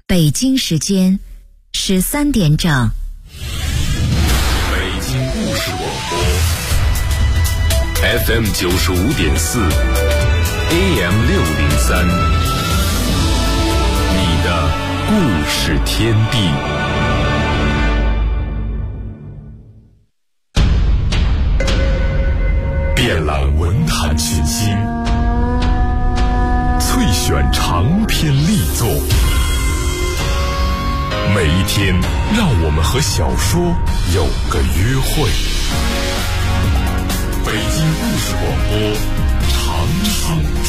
北京时间13点整。 北京故事广播 FM 95.4 AM 603，你的故事天地。遍览文坛群星，萃选长篇力作。每一天，让我们和小说有个约会。北京故事广播，长长天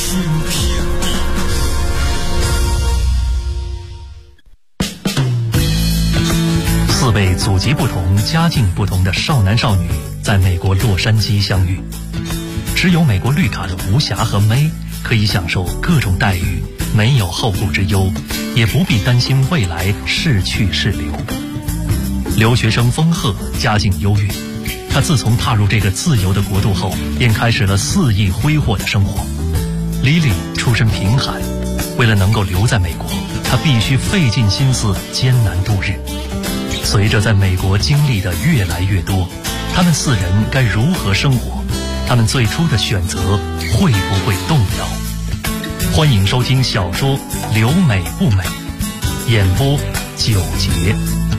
地。 4位祖籍不同、家境不同的少男少女在美国洛杉矶相遇。持有美国绿卡的吴霞和May可以享受各种待遇，没有后顾之忧，也不必担心未来是去是留。留学生丰赫家境优越，他自从踏入这个自由的国度后，便开始了肆意挥霍的生活。Lily出身贫寒，为了能够留在美国，他必须费尽心思艰难度日。随着在美国经历的越来越多，他们4人该如何生活？他们最初的选择会不会动摇？欢迎收听小说《留美不美》，演播9节。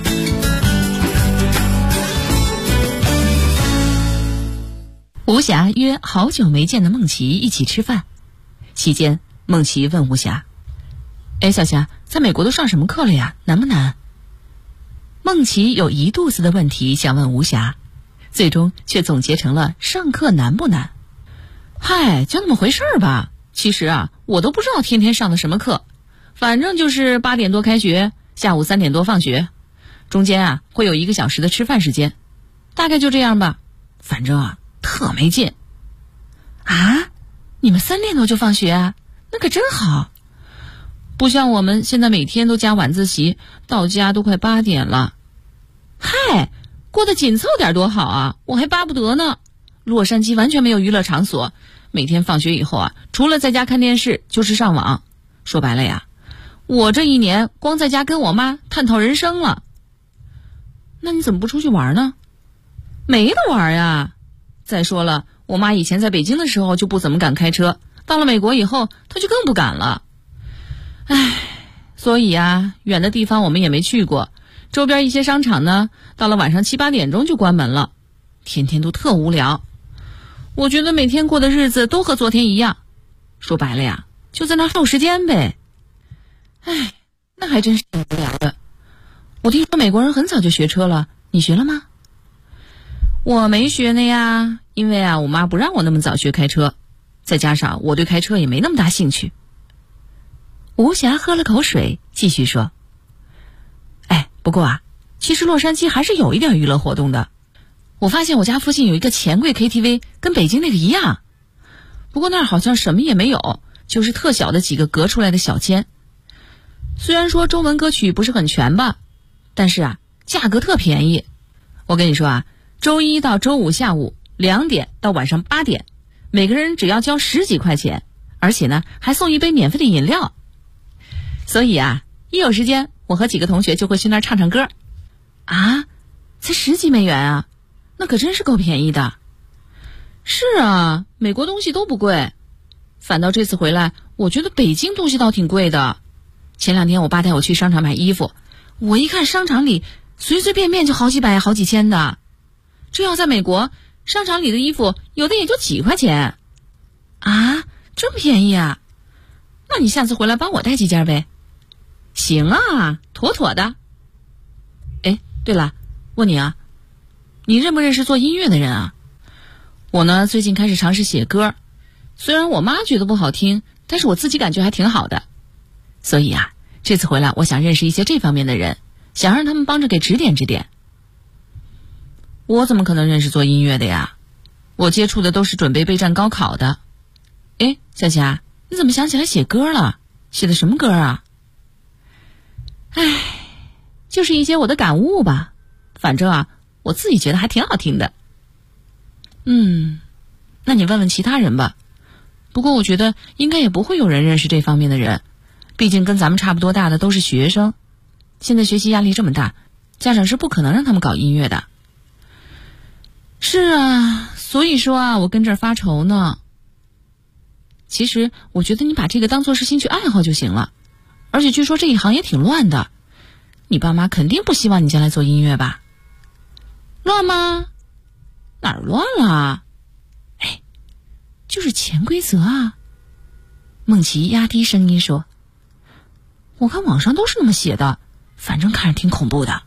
吴霞约好久没见的孟琪一起吃饭，期间孟琪问吴霞：“小霞，在美国都上什么课了呀？难不难？”孟琪有一肚子的问题想问吴霞，最终却总结成了上课难不难。嗨，就那么回事儿吧。其实啊，我都不知道天天上的什么课，反正就是8点多开学，下午3点多放学，中间啊会有1个小时的吃饭时间，大概就这样吧。反正啊特没劲。啊，你们3点多就放学啊？那可真好。不像我们现在每天都加晚自习，到家都快8点了。嗨，过得紧凑点多好啊，我还巴不得呢。洛杉矶完全没有娱乐场所，每天放学以后啊，除了在家看电视就是上网。说白了呀，我这1年光在家跟我妈探讨人生了。那你怎么不出去玩呢？没得玩呀。再说了，我妈以前在北京的时候就不怎么敢开车，到了美国以后她就更不敢了。所以啊，远的地方我们也没去过，周边一些商场呢，到了晚上7、8点钟就关门了，天天都特无聊。我觉得每天过的日子都和昨天一样，说白了呀，就在那耗时间呗。那还真是挺无聊的。我听说美国人很早就学车了，你学了吗？我没学呢呀，因为啊，我妈不让我那么早学开车，再加上我对开车也没那么大兴趣。吴霞喝了口水，继续说：“不过啊，其实洛杉矶还是有一点娱乐活动的。我发现我家附近有一个钱柜 KTV， 跟北京那个一样。不过那儿好像什么也没有，就是特小的几个隔出来的小间。虽然说中文歌曲不是很全吧，但是啊，价格特便宜。我跟你说啊，周1到周5下午2点到晚上8点，每个人只要交10几块钱，而且呢，还送一杯免费的饮料。所以啊，一有时间，我和几个同学就会去那儿唱唱歌。啊，才10几美元啊，那可真是够便宜的。是啊，美国东西都不贵，反倒这次回来，我觉得北京东西倒挺贵的。前2天我爸带我去商场买衣服，我一看商场里随随便便就好几百、好几千的。这要在美国，商场里的衣服有的也就几块钱。啊，这么便宜啊？那你下次回来帮我带几件呗。行啊，妥妥的。对了，问你啊，你认不认识做音乐的人啊？我呢，最近开始尝试写歌，虽然我妈觉得不好听，但是我自己感觉还挺好的。所以啊，这次回来我想认识一些这方面的人，想让他们帮着给指点指点。我怎么可能认识做音乐的呀？我接触的都是准备备战高考的。小霞，你怎么想起来写歌了？写的什么歌啊？就是一些我的感悟吧，反正啊，我自己觉得还挺好听的。那你问问其他人吧。不过我觉得应该也不会有人认识这方面的人，毕竟跟咱们差不多大的都是学生， 现在学习压力这么大，家长是不可能让他们搞音乐的。是啊，所以说啊，我跟这儿发愁呢。其实我觉得你把这个当作是兴趣爱好就行了，而且据说这一行也挺乱的，你爸妈肯定不希望你将来做音乐吧？乱吗？哪儿乱了？哎，就是潜规则啊。孟琪压低声音说，我看网上都是那么写的，反正看着挺恐怖的。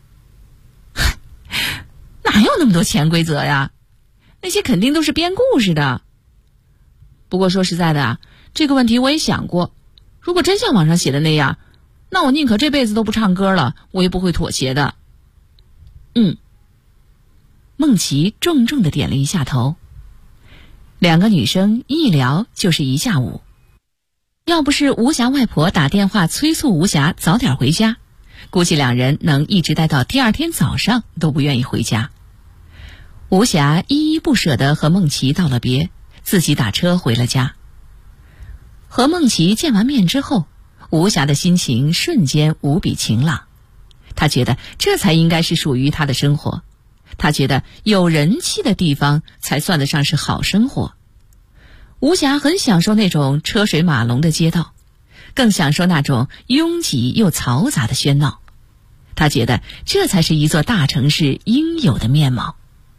哪有那么多潜规则呀？那些肯定都是编故事的。不过说实在的啊，这个问题我也想过，如果真像网上写的那样，那我宁可这辈子都不唱歌了，我也不会妥协的。孟琪重重地点了一下头。两个女生一聊就是一下午。要不是吴霞外婆打电话催促吴霞早点回家，估计两人能一直待到第二天早上都不愿意回家。吴霞依依不舍地和孟琪道了别，自己打车回了家。和孟琪见完面之后，吴霞的心情瞬间无比晴朗。她觉得这才应该是属于她的生活，她觉得有人气的地方才算得上是好生活。吴霞很享受那种车水马龙的街道，更享受那种拥挤又嘈杂的喧闹。她觉得这才是一座大城市应有的面貌。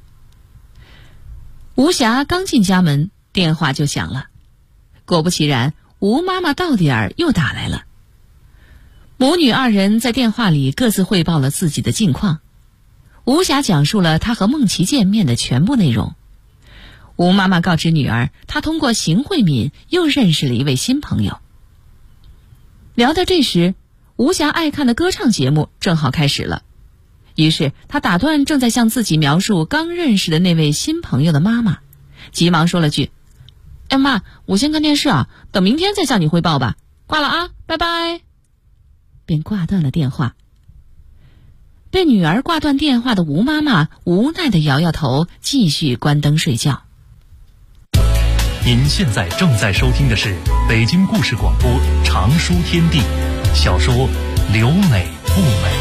吴霞刚进家门，电话就响了。果不其然，吴妈妈到点儿又打来了。母女二人在电话里各自汇报了自己的近况。吴霞讲述了她和孟琪见面的全部内容。吴妈妈告知女儿，她通过邢慧敏又认识了一位新朋友。聊到这时，吴霞爱看的歌唱节目正好开始了，于是她打断正在向自己描述刚认识的那位新朋友的妈妈，急忙说了句：哎妈，我先看电视啊，等明天再向你汇报吧，挂了啊，拜拜。便挂断了电话。被女儿挂断电话的吴妈妈无奈地摇摇头，继续关灯睡觉。 您现在正在收听的是北京故事广播长书天地小说《留美不美》。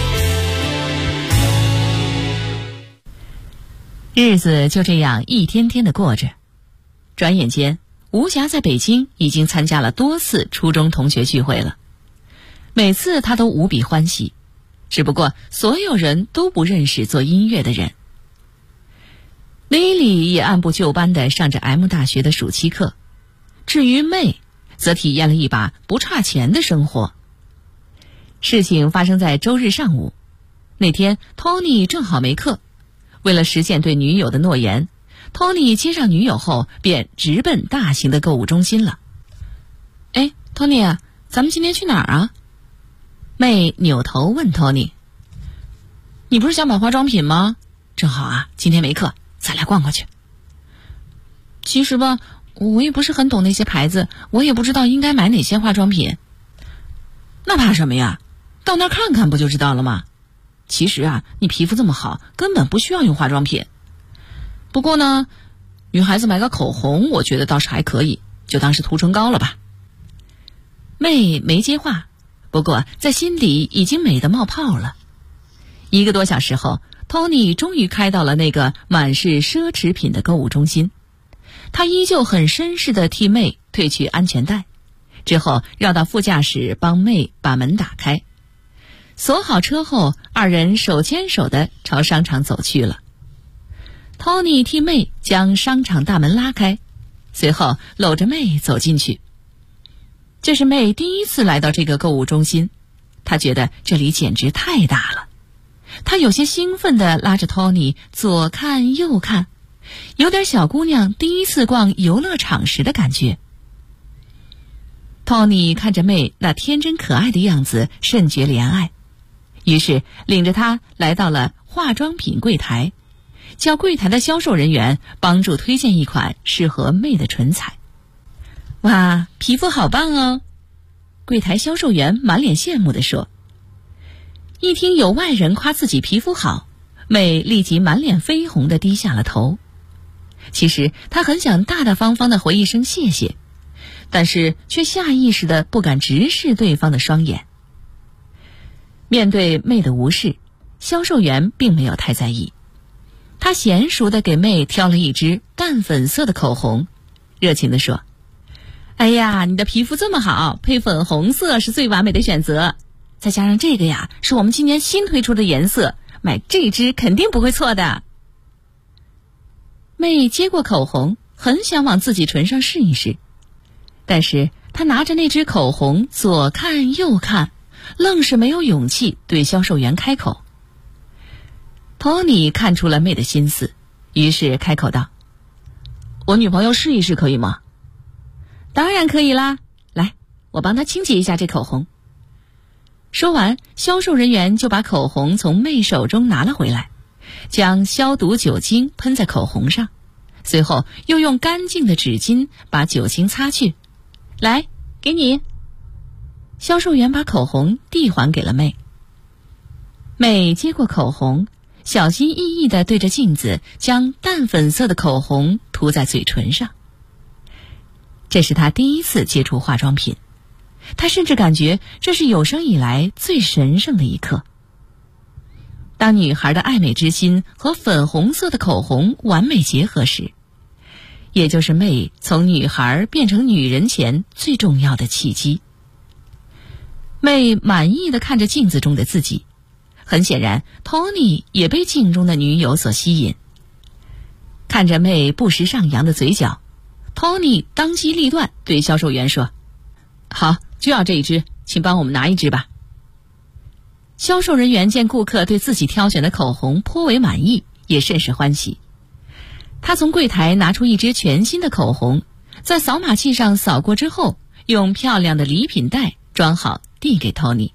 日子就这样一天天的过着，转眼间吴霞在北京已经参加了多次初中同学聚会了，每次她都无比欢喜，只不过所有人都不认识做音乐的人。Lily 也按部就班地上着 M 大学的暑期课，至于妹则体验了一把不差钱的生活。事情发生在周日上午，那天 Tony 正好没课，为了实现对女友的诺言， Tony 接上女友后便直奔大型的购物中心了。哎 Tony 啊，咱们今天去哪儿啊？妹扭头问 Tony。 你不是想买化妆品吗？正好啊，今天没课，咱俩逛过去。其实吧，我也不是很懂那些牌子，我也不知道应该买哪些化妆品。那怕什么呀，到那儿看看不就知道了吗？其实啊，你皮肤这么好，根本不需要用化妆品。不过呢，女孩子买个口红，我觉得倒是还可以，就当是涂唇膏了吧。妹没接话，不过在心里已经美得冒泡了。1个多小时后，Tony 终于开到了那个满是奢侈品的购物中心。他依旧很绅士地替妹褪去安全带，之后绕到副驾驶帮妹把门打开。锁好车后，二人手牵手地朝商场走去了。Tony 替妹将商场大门拉开，随后搂着妹走进去。这是妹第一次来到这个购物中心，她觉得这里简直太大了。她有些兴奋地拉着 Tony 左看右看，有点小姑娘第一次逛游乐场时的感觉。Tony 看着妹那天真可爱的样子，甚觉怜爱，于是领着她来到了化妆品柜台，叫柜台的销售人员帮助推荐一款适合妹的唇彩。哇，皮肤好棒哦！柜台销售员满脸羡慕地说。一听有外人夸自己皮肤好，妹立即满脸绯红地低下了头。其实她很想大大方方地回一声谢谢，但是却下意识地不敢直视对方的双眼。 面对妹的无视，销售员并没有太在意。他娴熟地给妹挑了一支淡粉色的口红，热情地说：“哎呀，你的皮肤这么好，配粉红色是最完美的选择。再加上这个呀，是我们今年新推出的颜色，买这支肯定不会错的。”妹接过口红，很想往自己唇上试一试，但是她拿着那支口红左看右看，愣是没有勇气对销售员开口。Tony 看出了妹的心思，于是开口道：“我女朋友试一试可以吗？”“当然可以啦，来，我帮她清洁一下这口红。”说完，销售人员就把口红从妹手中拿了回来，将消毒酒精喷在口红上，随后又用干净的纸巾把酒精擦去。“来，给你。”销售员把口红递还给了妹。妹接过口红，小心翼翼地对着镜子将淡粉色的口红涂在嘴唇上。这是她第一次接触化妆品，她甚至感觉这是有生以来最神圣的一刻。当女孩的爱美之心和粉红色的口红完美结合时，也就是妹从女孩变成女人前最重要的契机。妹满意地看着镜子中的自己，很显然 Tony 也被镜中的女友所吸引。看着妹不时上扬的嘴角， Tony 当机立断对销售员说：“好，就要这一支，请帮我们拿一支吧。”销售人员见顾客对自己挑选的口红颇为满意，也甚是欢喜。他从柜台拿出一支全新的口红，在扫码器上扫过之后，用漂亮的礼品袋装好递给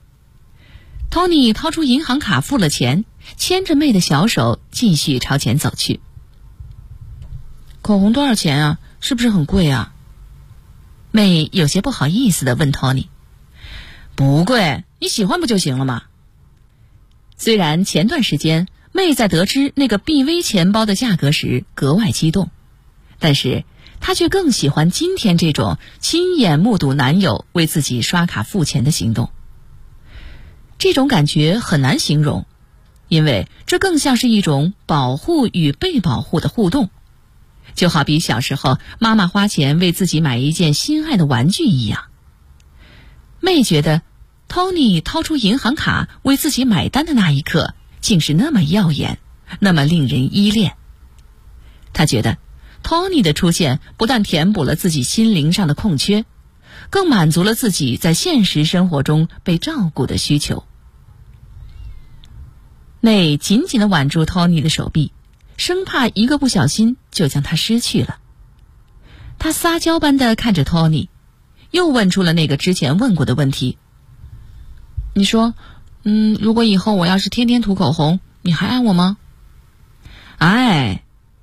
Tony。Tony 掏出银行卡付了钱，牵着妹的小手继续朝前走去。“口红多少钱啊？是不是很贵啊？”妹有些不好意思地问 Tony。“不贵，你喜欢不就行了吗？”虽然前段时间妹在得知那个 BV 钱包的价格时格外激动，但是她却更喜欢今天这种亲眼目睹男友为自己刷卡付钱的行动。这种感觉很难形容，因为这更像是一种保护与被保护的互动，就好比小时候妈妈花钱为自己买一件心爱的玩具一样。妹觉得 Tony 掏出银行卡为自己买单的那一刻竟是那么耀眼，那么令人依恋。她觉得 Tony 的出现不但填补了自己心灵上的空缺，更满足了自己在现实生活中被照顾的需求。妹紧紧地挽住 Tony 的手臂，生怕一个不小心就将他失去了。她撒娇般地看着 Tony， 又问出了那个之前问过的问题：“你说，如果以后我要是天天涂口红，你还爱我吗？”哎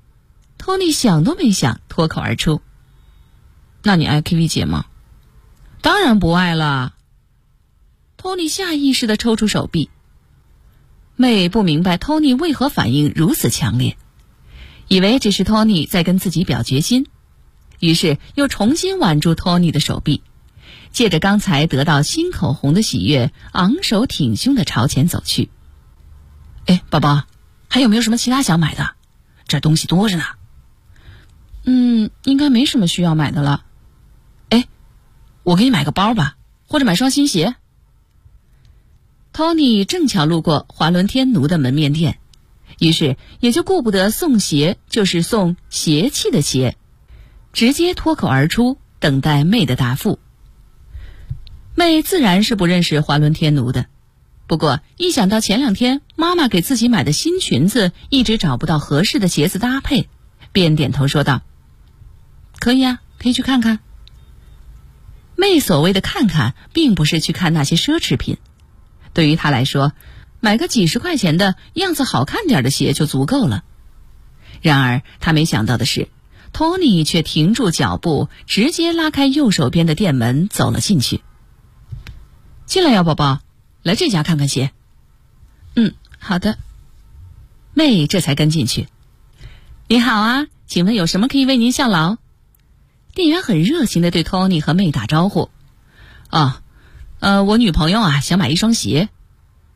，Tony 想都没想脱口而出：“那你爱 KV 姐吗？”“当然不爱了。”Tony 下意识地抽出手臂。妹不明白 Tony 为何反应如此强烈，以为只是 Tony 在跟自己表决心，于是又重新挽住 Tony 的手臂，借着刚才得到新口红的喜悦，昂首挺胸地朝前走去。“哎，宝宝，还有没有什么其他想买的？这东西多着呢。”“应该没什么需要买的了。”“哎，我给你买个包吧，或者买双新鞋。”Tony 正巧路过华伦天奴的门面店，于是也就顾不得送鞋就是送邪气的鞋，直接脱口而出，等待妹的答复。妹自然是不认识华伦天奴的，不过一想到前2天妈妈给自己买的新裙子一直找不到合适的鞋子搭配，便点头说道：“可以啊，可以去看看。”妹所谓的看看，并不是去看那些奢侈品，对于她来说，买个几十块钱的样子好看点的鞋就足够了。然而她没想到的是， Tony 却停住脚步，直接拉开右手边的店门走了进去。“进来呀，宝宝，来这家看看鞋。”“好的。”妹这才跟进去。“你好啊，请问有什么可以为您效劳？”店员很热情地对 Tony 和妹打招呼。“我女朋友啊想买一双鞋。”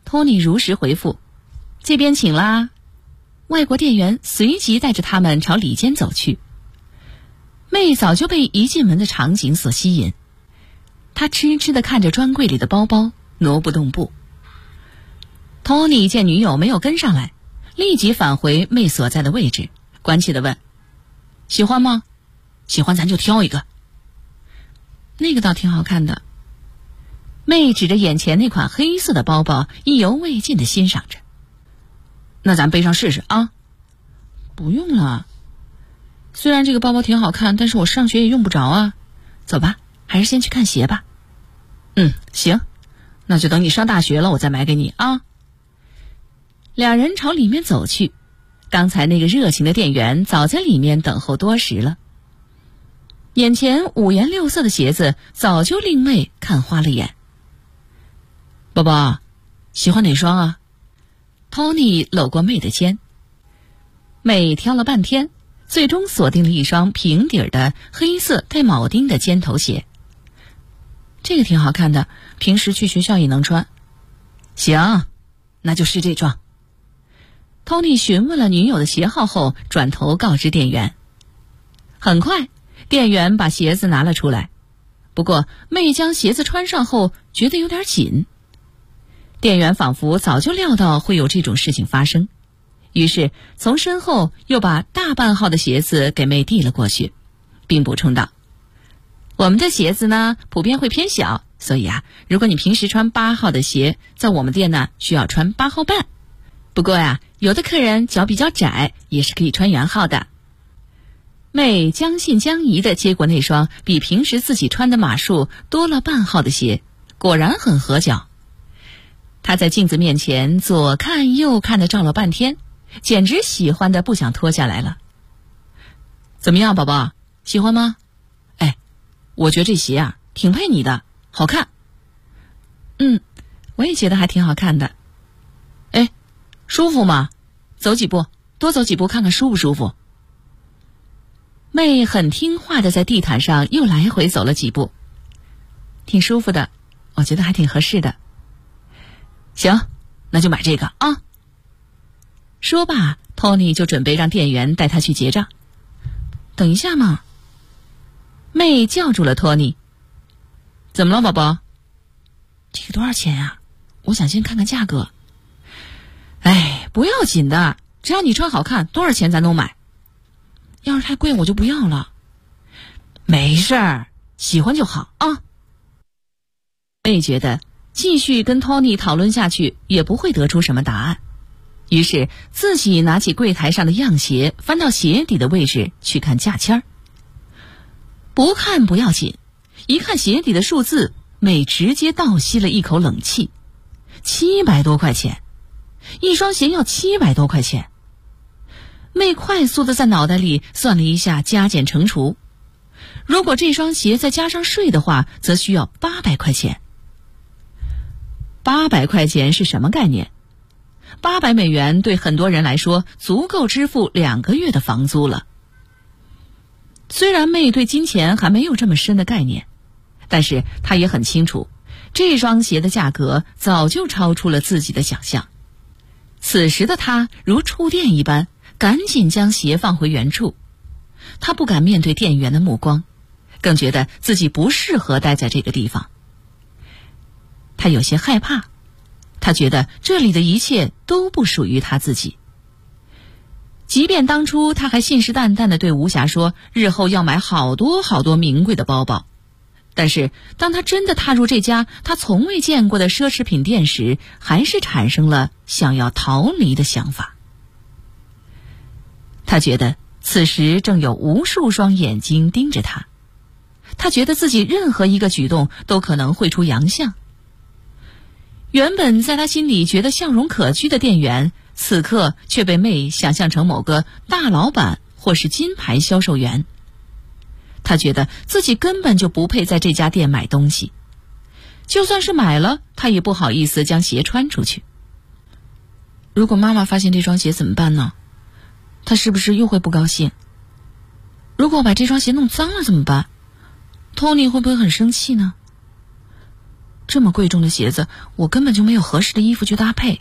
托尼如实回复：“这边请啦。”外国店员随即带着他们朝里间走去。妹早就被一进门的场景所吸引，她痴痴地看着专柜里的包包，挪不动步。托尼见女友没有跟上来，立即返回妹所在的位置，关切地问：“喜欢吗？喜欢咱就挑一个。”那个倒挺好看的。妹指着眼前那款黑色的包包，意犹未尽地欣赏着。那咱背上试试啊。不用了，虽然这个包包挺好看，但是我上学也用不着啊。走吧，还是先去看鞋吧。行，那就等你上大学了我再买给你啊。两人朝里面走去，刚才那个热情的店员早在里面等候多时了。眼前五颜六色的鞋子早就令妹看花了眼。宝宝，喜欢哪双啊？托尼搂过妹的肩。妹挑了半天，最终锁定了一双平底的黑色带铆钉的尖头鞋。这个挺好看的，平时去学校也能穿。行，那就试这双。托尼询问了女友的鞋号后，转头告知店员。很快，店员把鞋子拿了出来，不过妹将鞋子穿上后觉得有点紧。店员仿佛早就料到会有这种事情发生，于是从身后又把大半号的鞋子给妹递了过去，并补充道：“我们的鞋子呢，普遍会偏小，所以如果你平时穿8号的鞋，在我们店呢需要穿8号半。不过有的客人脚比较窄，也是可以穿原号的。”妹将信将疑地接过那双比平时自己穿的码数多了半号的鞋，果然很合脚。她在镜子面前左看右看的照了半天，简直喜欢的不想脱下来了。怎么样，宝宝，喜欢吗？我觉得这鞋挺配你的，好看。我也觉得还挺好看的。舒服吗？走几步，多走几步看看舒不舒服。妹很听话的在地毯上又来回走了几步。挺舒服的，我觉得还挺合适的。行，那就买这个啊。说罢，托尼就准备让店员带他去结账。等一下嘛。妹叫住了托尼。怎么了，宝宝？这个多少钱呀？我想先看看价格。不要紧的，只要你穿好看，多少钱咱都买。要是太贵我就不要了。没事儿，喜欢就好啊。妹觉得继续跟托尼讨论下去也不会得出什么答案，于是自己拿起柜台上的样鞋，翻到鞋底的位置去看价签儿。不看不要紧，一看鞋底的数字，妹直接倒吸了一口冷气。700多块钱，一双鞋要700多块钱。妹快速的在脑袋里算了一下加减乘除，如果这双鞋再加上税的话，则需要800块钱。800块钱是什么概念？800美元对很多人来说足够支付2个月的房租了。虽然妹对金钱还没有这么深的概念，但是她也很清楚，这双鞋的价格早就超出了自己的想象。此时的她如触电一般，赶紧将鞋放回原处。她不敢面对店员的目光，更觉得自己不适合待在这个地方。她有些害怕，她觉得这里的一切都不属于她自己。即便当初她还信誓旦旦地对吴霞说日后要买好多好多名贵的包包，但是当她真的踏入这家她从未见过的奢侈品店时，还是产生了想要逃离的想法。她觉得此时正有无数双眼睛盯着她，她觉得自己任何一个举动都可能会出洋相。原本在她心里觉得笑容可掬的店员，此刻却被妹想象成某个大老板或是金牌销售员。她觉得自己根本就不配在这家店买东西，就算是买了，她也不好意思将鞋穿出去。如果妈妈发现这双鞋怎么办呢？她是不是又会不高兴？如果我把这双鞋弄脏了怎么办？托尼会不会很生气呢？ 这么贵重的鞋子，我根本就没有合适的衣服去搭配。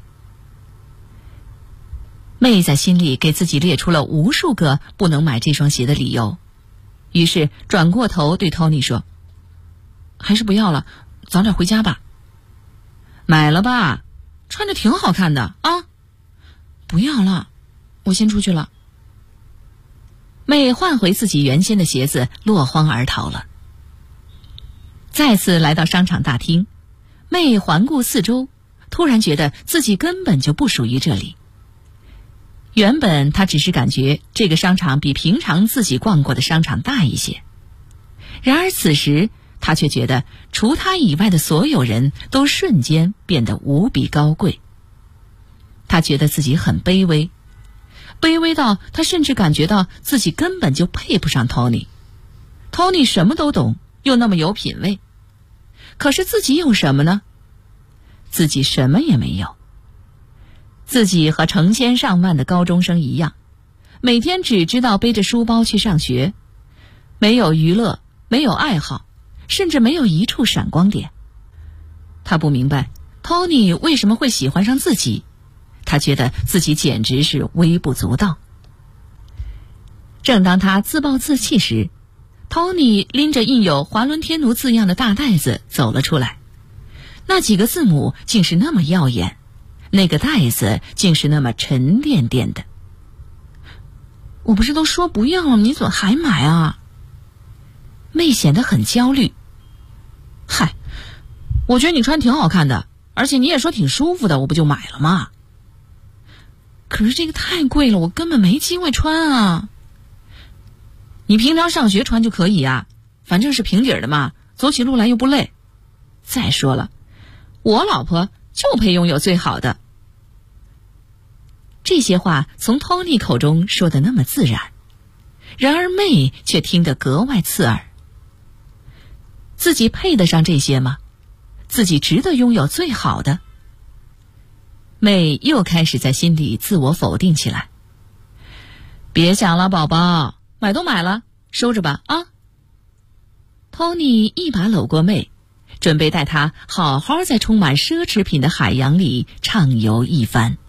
妹在心里给自己列出了无数个不能买这双鞋的理由，于是转过头对 Tony 说：“还是不要了，早点回家吧。”“买了吧，穿着挺好看的啊。”“不要了，我先出去了。”妹换回自己原先的鞋子，落荒而逃了。再次来到商场大厅，妹环顾四周，突然觉得自己根本就不属于这里。原本她只是感觉这个商场比平常自己逛过的商场大一些，然而此时她却觉得除她以外的所有人都瞬间变得无比高贵。她觉得自己很卑微，卑微到她甚至感觉到自己根本就配不上 Tony。Tony 什么都懂，又那么有品味，可是自己有什么呢？自己什么也没有。自己和成千上万的高中生一样，每天只知道背着书包去上学，没有娱乐，没有爱好，甚至没有一处闪光点。他不明白 Tony 为什么会喜欢上自己，他觉得自己简直是微不足道。正当他自暴自弃时， Tony 拎着印有华伦天奴字样的大袋子走了出来，那几个字母竟是那么耀眼，那个袋子竟是那么沉甸甸的。“我不是都说不要了吗？你怎么还买啊？”妹显得很焦虑。“嗨，我觉得你穿挺好看的，而且你也说挺舒服的，我不就买了吗？”“可是这个太贵了，我根本没机会穿啊。”“你平常上学穿就可以啊，反正是平底的嘛，走起路来又不累。再说了，我老婆就配拥有最好的。”这些话从 Tony 口中说得那么自然，然而妹却听得格外刺耳。自己配得上这些吗？自己值得拥有最好的？妹又开始在心里自我否定起来。“别想了，宝宝，买都买了，收着吧啊。” Tony 一把搂过妹，准备带她好好在充满奢侈品的海洋里畅游一番。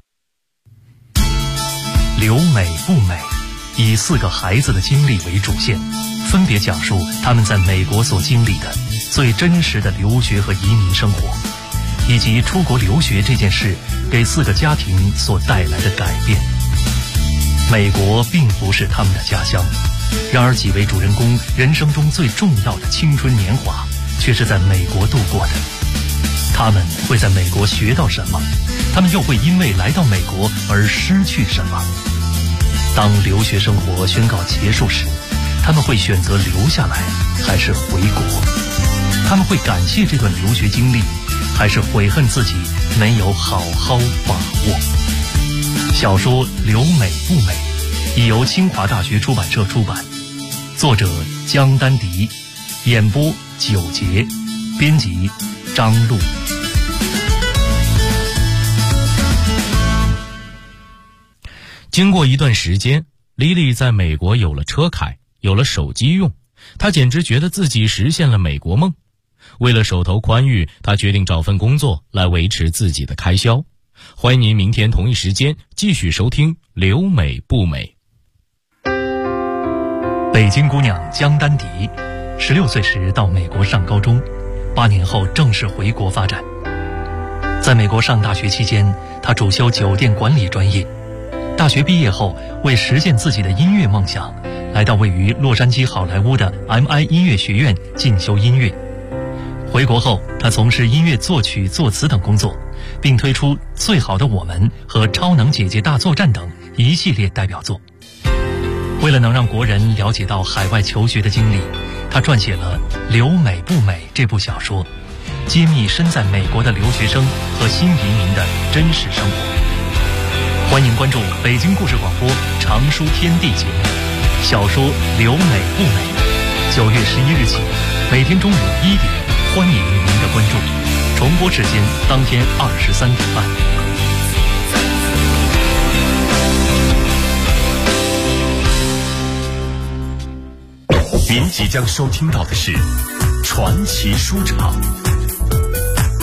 留美不美，以4个孩子的经历为主线，分别讲述他们在美国所经历的最真实的留学和移民生活，以及出国留学这件事给4个家庭所带来的改变。美国并不是他们的家乡，然而几位主人公人生中最重要的青春年华却是在美国度过的。他们会在美国学到什么？他们又会因为来到美国而失去什么？当留学生活宣告结束时，他们会选择留下来还是回国？他们会感谢这段留学经历，还是悔恨自己没有好好把握？小说《留美不美》已由清华大学出版社出版，作者江丹迪，演播九杰，编辑张璐。 经过一段时间，莉莉在美国有了车开，有了手机用，她简直觉得自己实现了美国梦。为了手头宽裕，她决定找份工作来维持自己的开销。欢迎您明天同一时间继续收听《留美不美》。 北京姑娘江丹迪，16岁时到美国上高中，8年后正式回国发展。在美国上大学期间，她主修酒店管理专业。大学毕业后，为实现自己的音乐梦想，来到位于洛杉矶好莱坞的 MI 音乐学院进修音乐。回国后，他从事音乐作曲、作词等工作，并推出《最好的我们》和《超能姐姐大作战》等一系列代表作。为了能让国人了解到海外求学的经历，他撰写了《留美不美》这部小说，揭秘身在美国的留学生和新移民的真实生活。欢迎关注北京故事广播常书天地节目小说《留美不美》，9月11日起，每天中午1点，欢迎您的关注。重播时间当天23点半。 您即将收听到的是传奇书场。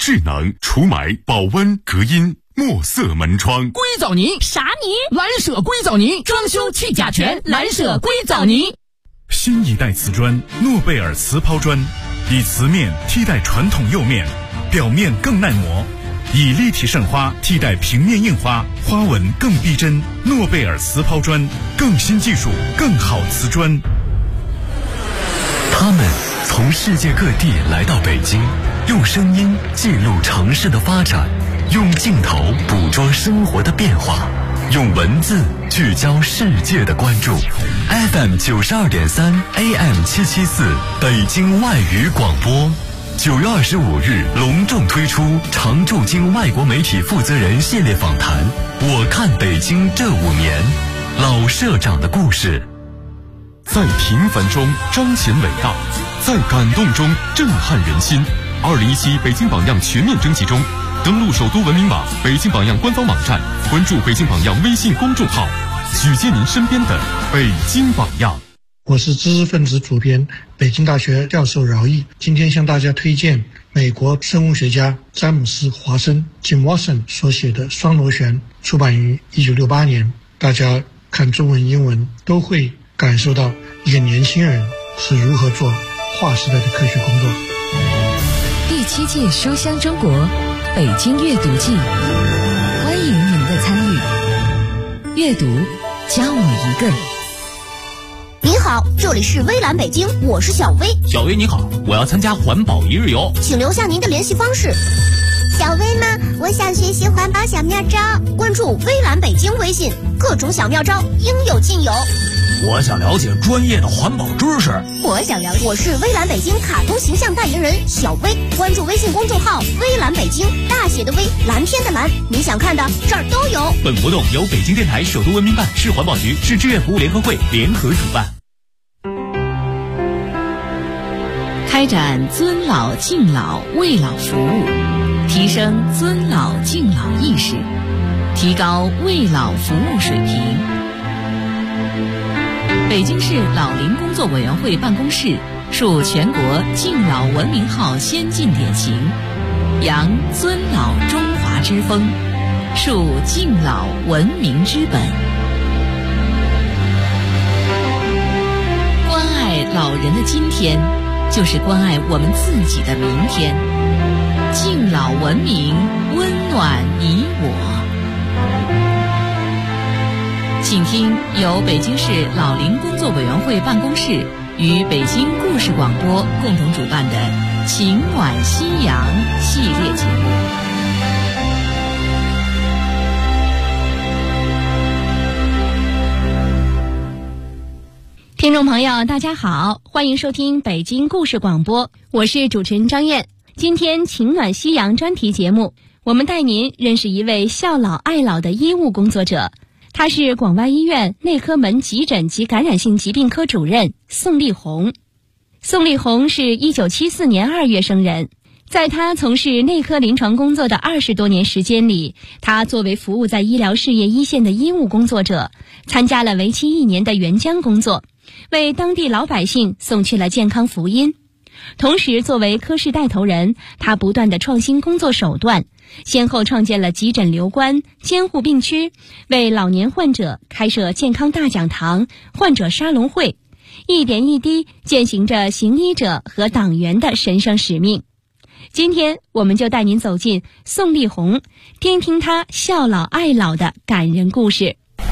势能、除霾、保温、隔音、墨色门窗。 硅藻泥啥泥？ 蓝舍硅藻泥，装修去甲醛，蓝舍硅藻泥。 新一代瓷砖诺贝尔瓷抛砖，以瓷面替代传统釉面，表面更耐磨，以立体渗花替代平面印花，花纹更逼真。诺贝尔瓷抛砖，更新技术，更好瓷砖。 他们从世界各地来到北京，用声音记录城市的发展，用镜头捕捉生活的变化，用文字聚焦世界的关注。FM 92.3 AM 774北京外语广播，9月25日隆重推出常驻京外国媒体负责人系列访谈。我看北京这5年，老社长的故事。 在平凡中彰显伟大，在感动中震撼人心。2017北京榜样全面征集中，登录首都文明网、北京榜样官方网站，关注北京榜样微信公众号，举荐您身边的北京榜样。 我是知识分子主编，北京大学教授饶毅，今天向大家推荐美国生物学家詹姆斯·华森 Jim Watson 所写的《双螺旋》，出版于1968年。大家看中文、英文都会感受到一个年轻人是如何做划时代的科学工作。 第7届书香中国北京阅读季，欢迎您的参与。阅读，教我一个。 您好，这里是微蓝北京，我是小薇。 小薇你好，我要参加环保一日游， 请留下您的联系方式。小薇吗？我想学习环保小妙招，关注微蓝北京微信，各种小妙招应有尽有。 我想了解专业的环保知识。 我是微蓝北京卡通形象代言人小薇，关注微信公众号微蓝北京，大写的微，蓝天的蓝，你想看的这儿都有。 本活动由北京电台首都文明办、市环保局、市志愿服务联合会联合主办。 开展尊老敬老为老服务，提升尊老敬老意识，提高为老服务水平。北京市老龄工作委员会办公室树全国敬老文明号先进典型，扬尊老中华之风，树敬老文明之本。关爱老人的今天，就是关爱我们自己的明天。敬老文明，温暖你我。请听由北京市老龄工作委员会办公室与北京故事广播共同主办的《情暖夕阳》系列节目。 听众朋友大家好，欢迎收听北京故事广播，我是主持人张燕。今天情暖夕阳专题节目，我们带您认识一位孝老爱老的医务工作者，他是广外医院内科门急诊及感染性疾病科主任宋丽红。宋丽红是1974年2月生人，在他从事内科临床工作的20多年时间里，他作为服务在医疗事业一线的医务工作者，参加了为期1年的援疆工作，为当地老百姓送去了健康福音。同时作为科室带头人，他不断地创新工作手段，先后创建了急诊留观、监护病区，为老年患者开设健康大讲堂、患者沙龙会，一点一滴践行着行医者和党员的神圣使命。今天我们就带您走进宋丽红，听听她孝老爱老的感人故事。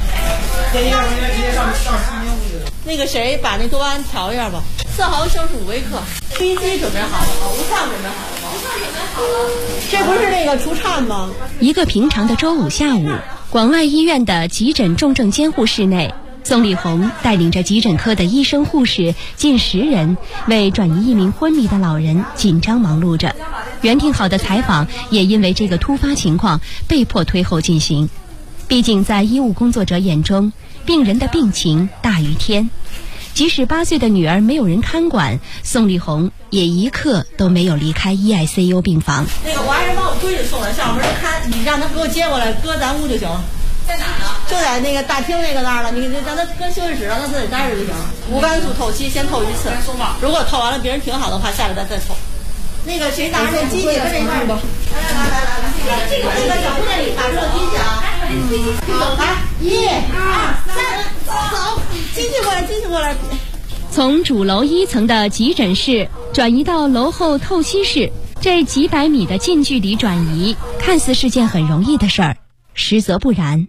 那个谁把那多巴胺调一下吧，4毫升是5微克。飞机准备好了吗？无畅准备好了吗？无畅准备好了。这不是那个除颤吗？ 一个平常的周五下午，广外医院的急诊重症监护室内，宋丽红带领着急诊科的医生护士近10人，为转移一名昏迷的老人紧张忙碌着。原定好的采访也因为这个突发情况被迫推后进行。毕竟在医务工作者眼中，病人的病情大于天。即使8岁的女儿没有人看管，宋丽红也一刻都没有离开 EICU 病房。 那个我爱人把我闺女送来，上门看，你让她给我接过来，搁咱屋就行了。在哪呢？就在那个大厅那个那儿了，你让她跟休息室让她自己待着就行了。无肝素透析先透1次，如果透完了别人挺好的话，下礼拜再透。 那个谁拿着机器跟这一块吧。来，这个小姑娘里把这机器啊，好，来，1、2、3，走，机器过来。 从主楼1层的急诊室转移到楼后透析室，这几百米的近距离转移，看似是件很容易的事儿，实则不然。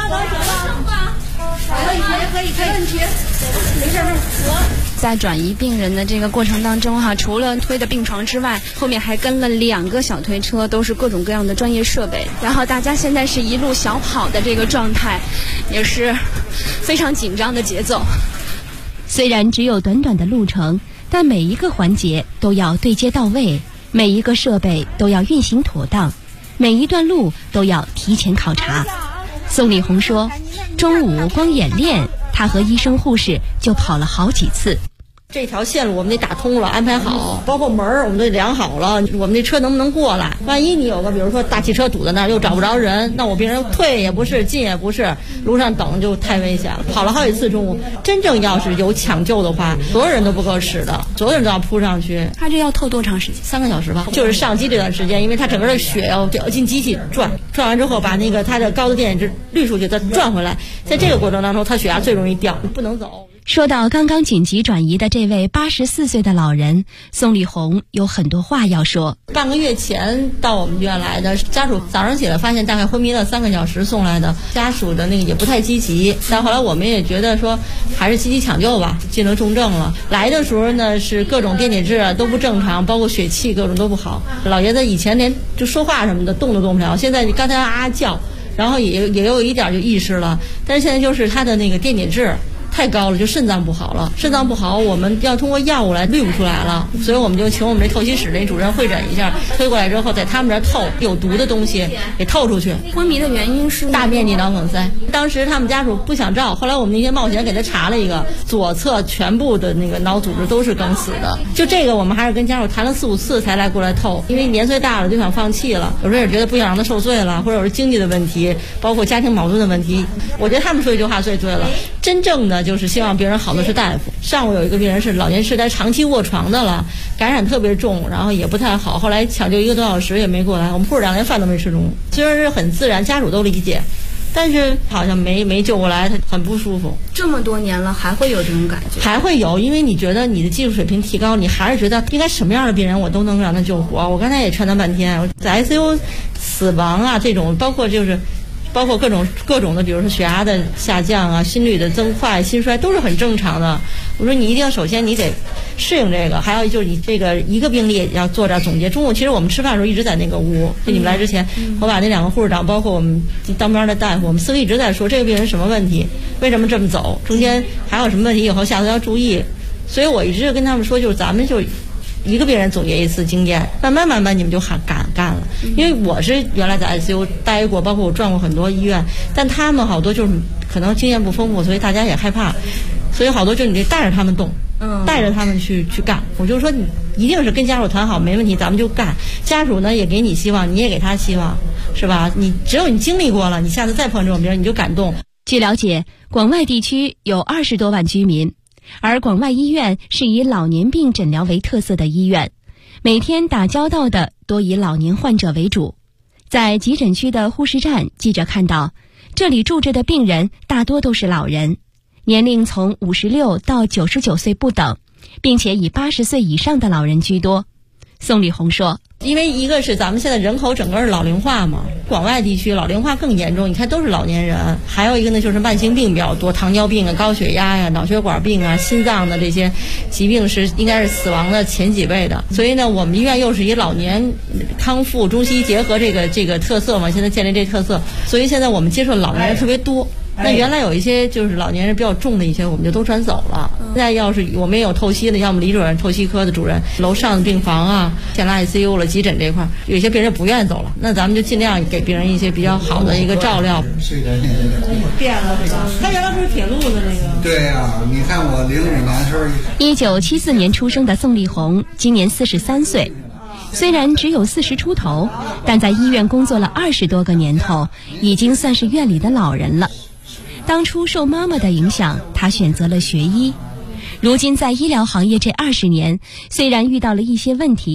可以，没事。 在转移病人的这个过程当中除了推的病床之外，后面还跟了2个小推车，都是各种各样的专业设备。然后大家现在是一路小跑的这个状态，也是非常紧张的节奏。 虽然只有短短的路程，但每一个环节都要对接到位，每一个设备都要运行妥当，每一段路都要提前考察。宋丽红说，中午光演练，她和医生护士就跑了好几次。 这条线路我们得打通了，安排好，包括门我们都得量好了，我们这车能不能过来？万一你有个比如说大汽车堵在那儿，又找不着人，那我病人退也不是，进也不是，路上等就太危险了。跑了好几次，中午真正要是有抢救的话，所有人都不够使的，所有人都要扑上去。 他这要透多长时间 ？3个小时吧，就是上机这段时间，因为他整个的血要进机器转完之后，把那个他的高的电解质滤出去，再转回来。在这个过程当中，他血压最容易掉，不能走。 说到刚刚紧急转移的这位84岁的老人，宋丽红有很多话要说。 半个月前到我们医院来的家属，早上起来发现大概昏迷了3个小时送来的，家属的那个也不太积极，但后来我们也觉得说还是积极抢救吧，进了重症了。来的时候呢是各种电解质都不正常，包括血气各种都不好。老爷子以前连就说话什么的动都动不了，现在刚才啊叫，然后也有一点就意识了，但是现在就是他的那个电解质太高了，就肾脏不好了。肾脏不好，我们要通过药物来滤不出来了，所以我们就请我们这透析室那主任会诊一下，推过来之后，在他们这儿透有毒的东西给透出去。 昏迷的原因是大面积脑梗塞。当时他们家属不想照，后来我们那些冒险给他查了一个，左侧全部的那个脑组织都是梗死的。就这个我们还是跟家属谈了4、5次才来过来透，因为年岁大了就想放弃了，有时候也觉得不想让他受罪了，或者是经济的问题，包括家庭矛盾的问题。我觉得他们说一句话最对了，真正的就是希望病人好的是大夫。上午有一个病人是老年痴呆，长期卧床的了，感染特别重，然后也不太好，后来抢救1个多小时也没过来，我们护士2连饭都没吃中。虽然是很自然，家属都理解，但是好像没救过来，他很不舒服。 这么多年了还会有这种感觉？ 还会有，因为你觉得你的技术水平提高，你还是觉得应该什么样的病人我都能让他救活。我刚才也劝他半天，在 ICU 死亡啊这种，包括各种的，比如说血压的下降啊，心率的增快、心衰都是很正常的。我说你一定首先你得适应这个，还有就是你这个一个病例要做点总结。中午其实我们吃饭的时候一直在那个屋，就你们来之前，我把那2个护士长，包括我们当边的大夫，我们4个一直在说这个病人什么问题，为什么这么走，中间还有什么问题，以后下次要注意。所以我一直跟他们说，就是咱们就一个病人总结一次经验，慢慢你们就敢干了。因为我是原来在 ICU 待过，包括我转过很多医院，但他们好多就是可能经验不丰富，所以大家也害怕，所以好多就你得带着他们动，带着他们去干。我就说你一定是跟家属谈好，没问题，咱们就干。家属呢也给你希望，你也给他希望，是吧？你只有你经历过了，你下次再碰这种病人你就敢动。 据了解，广外地区有20多万居民，而广外医院是以老年病诊疗为特色的医院，每天打交道的多以老年患者为主。在急诊区的护士站，记者看到这里住着的病人大多都是老人，年龄从56到99岁不等，并且以80岁以上的老人居多。宋丽红说， 因为一个是咱们现在人口整个是老龄化嘛，广外地区老龄化更严重，你看都是老年人。还有一个呢就是慢性病比较多，糖尿病啊、高血压呀、脑血管病啊、心脏的这些疾病是应该是死亡的前几位的。所以呢我们医院又是以老年康复中西医结合这个特色嘛，现在建立这特色，所以现在我们接触的老年人特别多。那原来有一些就是老年人比较重的一些，我们就都转走了。现在要是我们也有透析的，像我们李主任透析科的主任，楼上的病房啊，现在 ICU 了，急诊这块有些病人不愿意走了，那咱们就尽量给病人一些比较好的一个照料。变了是吧？他原来不是铁路的那个。 对呀，你看我00年时候。 1974年出生的宋丽红，今年43岁。虽然只有40出头，但在医院工作了20多个年头，已经算是院里的老人了。当初受妈妈的影响，她选择了学医。如今在医疗行业这20年，虽然遇到了一些问题，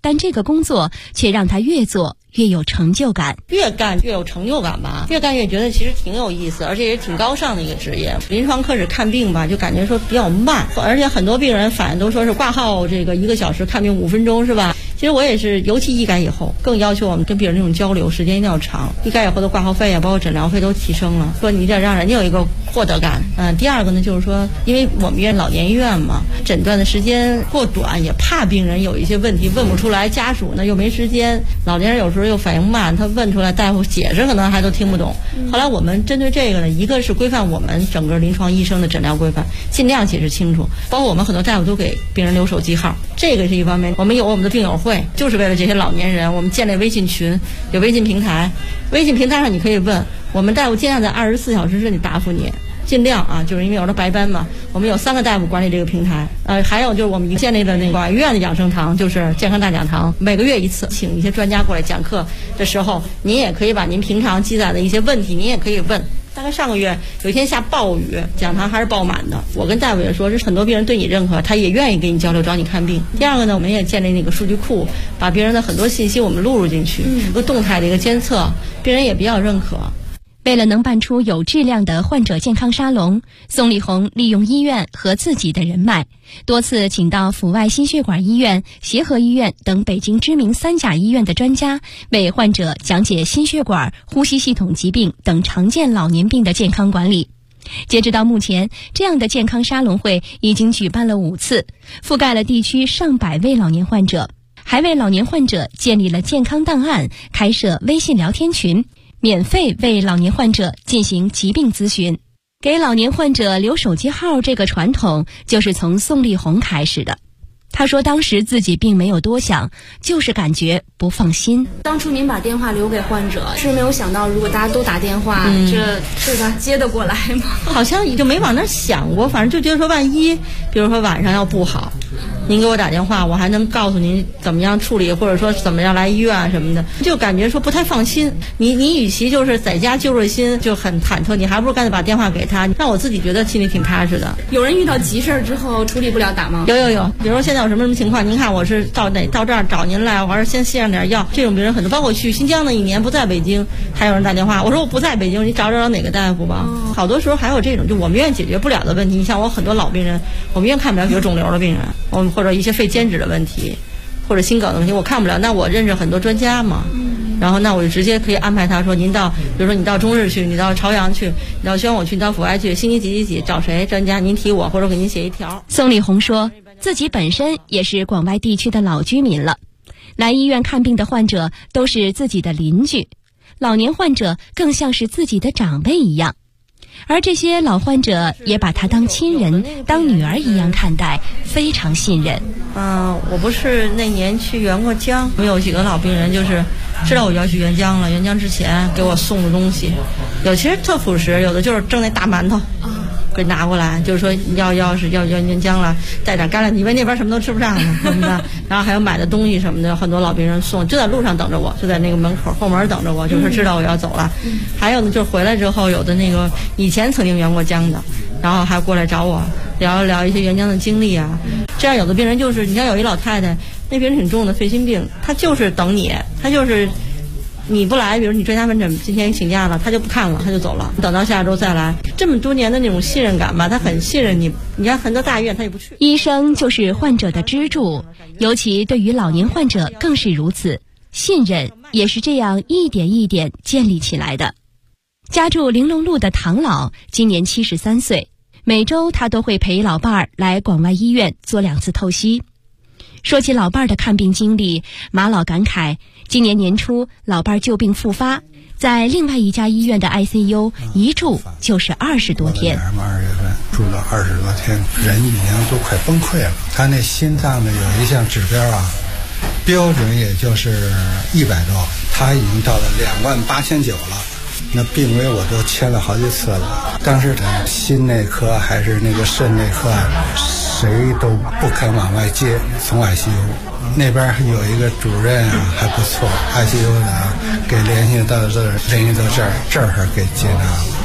但这个工作却让他越做越有成就感， 越干越有成就感吧，越干越觉得其实挺有意思，而且也挺高尚的一个职业。临床科室看病吧，就感觉说比较慢，而且很多病人反映都说是挂号这个1个小时看病5分钟是吧？其实我也是，尤其医改以后，更要求我们跟病人这种交流时间一定要长。医改以后的挂号费啊，包括诊疗费都提升了，说你得让人家有一个获得感。第二个呢，就是说，因为我们医院老年医院嘛，诊断的时间过短，也怕病人有一些问题问不出来，家属呢又没时间，老年人有时候又反应慢，他问出来大夫解释可能还都听不懂。后来我们针对这个呢，一个是规范我们整个临床医生的诊疗规范，尽量解释清楚，包括我们很多大夫都给病人留手机号，这个是一方面。我们有我们的病友会，就是为了这些老年人，我们建立微信群，有微信平台，微信平台上你可以问，我们大夫尽量在24小时之内答复你，尽量啊，就是因为有的白班嘛，我们有3个大夫管理这个平台。还有就是我们建立了那个医院的养生堂，就是健康大讲堂，每个月1次，请一些专家过来讲课的时候，您也可以把您平常积攒的一些问题，您也可以问。大概上个月有一天下暴雨，讲堂还是爆满的。我跟大夫也说，是很多病人对你认可，他也愿意跟你交流，找你看病。第二个呢，我们也建立那个数据库，把病人的很多信息我们录入进去，一个动态的一个监测，病人也比较认可。 为了能办出有质量的患者健康沙龙，宋丽红利用医院和自己的人脉，多次请到阜外心血管医院、协和医院等北京知名3甲医院的专家，为患者讲解心血管、呼吸系统疾病等常见老年病的健康管理。截止到目前，这样的健康沙龙会已经举办了5次，覆盖了地区上百位老年患者，还为老年患者建立了健康档案，开设微信聊天群，免费为老年患者进行疾病咨询。给老年患者留手机号这个传统就是从宋丽红开始的。他说当时自己并没有多想，就是感觉不放心。 当初您把电话留给患者，是没有想到如果大家都打电话，这是他接得过来吗？ 好像也就没往那儿想过，反正就觉得说万一比如说晚上要不好，您给我打电话，我还能告诉您怎么样处理，或者说怎么样来医院什么的，就感觉说不太放心。你与其就是在家揪着心就很忐忑，你还不如干脆把电话给他，让我自己觉得心里挺踏实的。 有人遇到急事之后处理不了打吗？ 有，比如说现在有什么情况，您看我是到这儿找您来，我还是先卸上点药，这种病人很多，包括去新疆的1年不在北京，还有人打电话，我说我不在北京，你找哪个大夫吧。好多时候还有这种就我们院解决不了的问题。你像我很多老病人，我们院看不了，比如肿瘤的病人，我们或者一些肺间质的问题，或者心梗的问题，我看不了，那我认识很多专家嘛，然后那我就直接可以安排他说，您到，比如说你到中日去，你到朝阳去，你到宣武去，你到阜外去，星期几找谁专家，您提我，或者给您写一条。 宋丽红说自己本身也是广外地区的老居民了，来医院看病的患者都是自己的邻居，老年患者更像是自己的长辈一样，而这些老患者也把他当亲人、当女儿一样看待，非常信任。 我不是那年去援过疆，我们有几个老病人就是知道我要去援疆了，援疆之前给我送的东西，有其实特朴实，有的就是蒸那大馒头给拿过来，就是说要是要援疆了，带点干粮，以为那边什么都吃不上呢什么的，然后还有买的东西什么的，很多老病人送，就在路上等着我，就在那个门口后门等着我，就是知道我要走了。还有呢，就是回来之后，有的那个以前曾经援过疆的，然后还过来找我聊一聊一些援疆的经历啊。这样有的病人就是，你像有一老太太，那病人挺重的肺心病，她就是等你，她就是你不来，比如你专家门诊今天请假了，他就不看了，他就走了，等到下周再来。这么多年的那种信任感吧，他很信任你。你看很多大医院他也不去。 医生就是患者的支柱，尤其对于老年患者更是如此，信任也是这样一点一点建立起来的。家住玲珑路的唐老今年73岁，每周他都会陪老伴儿来广外医院做2次透析。说起老伴儿的看病经历，马老感慨，今年年初老伴儿旧病复发，在另外一家医院的 ICU 一住就是20多天。 2月份住了20多天，人已经都快崩溃了。他那心脏呢有一项指标啊，标准也就是100多，他已经到了28900了。那病危我都签了好几次了，当时心内科还是那个肾内科谁都不肯往外接，从 ICU 那边有一个主任啊还不错， ICU 的给联系到这儿，联系到这儿给接纳了。